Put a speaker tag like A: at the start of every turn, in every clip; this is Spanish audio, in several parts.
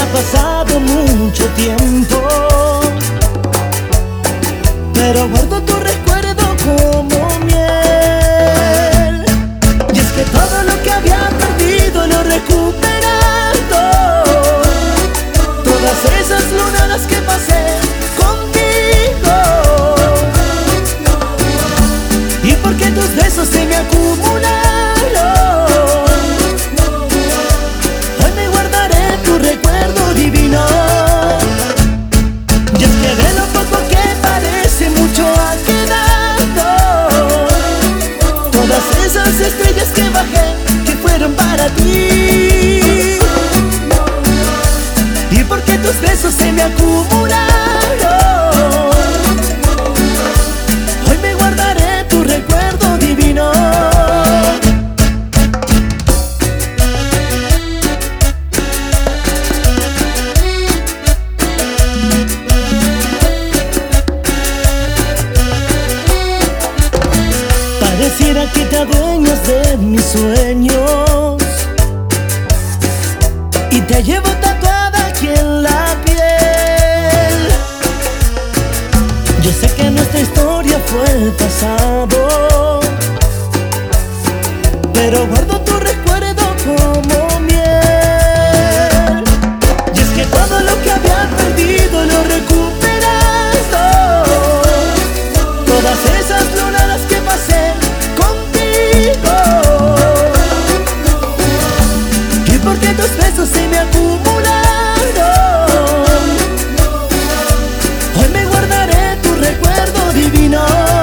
A: pasado mucho tiempo, pero guardo tu recuerdo como miel. Y es que todo lo que había perdido lo he recuperado. Todas esas lunadas que pasé contigo, y porque tus besos se me acumularon, hoy me guardaré tu recuerdo divino. Y es que de lo poco que parece mucho ha quedado. Todas esas estrellas que bajé, que fueron para ti, y porque tus besos se me acumularon, hoy me guardaré tu recuerdo divino. Pareciera que te adueñas de mis sueños y te llevo tatuada aquí en la piel. Yo sé que nuestra historia fue el pasado, pero guardo tu recuerdo como miel. Y es que todo lo que había perdido lo he recuperado. Todas esas lunadas que pasé contigo, y porque tus besos se me acumularon, hoy me guardaré tu recuerdo divino.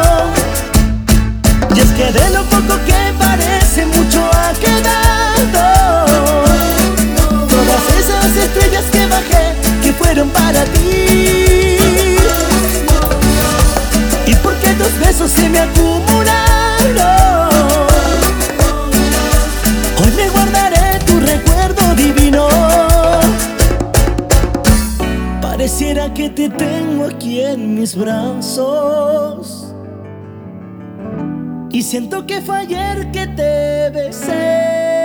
A: Y es que de lo poco que parece mucho ha quedado. Todas esas estrellas que bajé, que fueron para ti, y porque tus besos se me acumularon, hoy me guardaré tu recuerdo divino. Pareciera que te tengo aquí en mis brazos, y siento que fue ayer que te besé.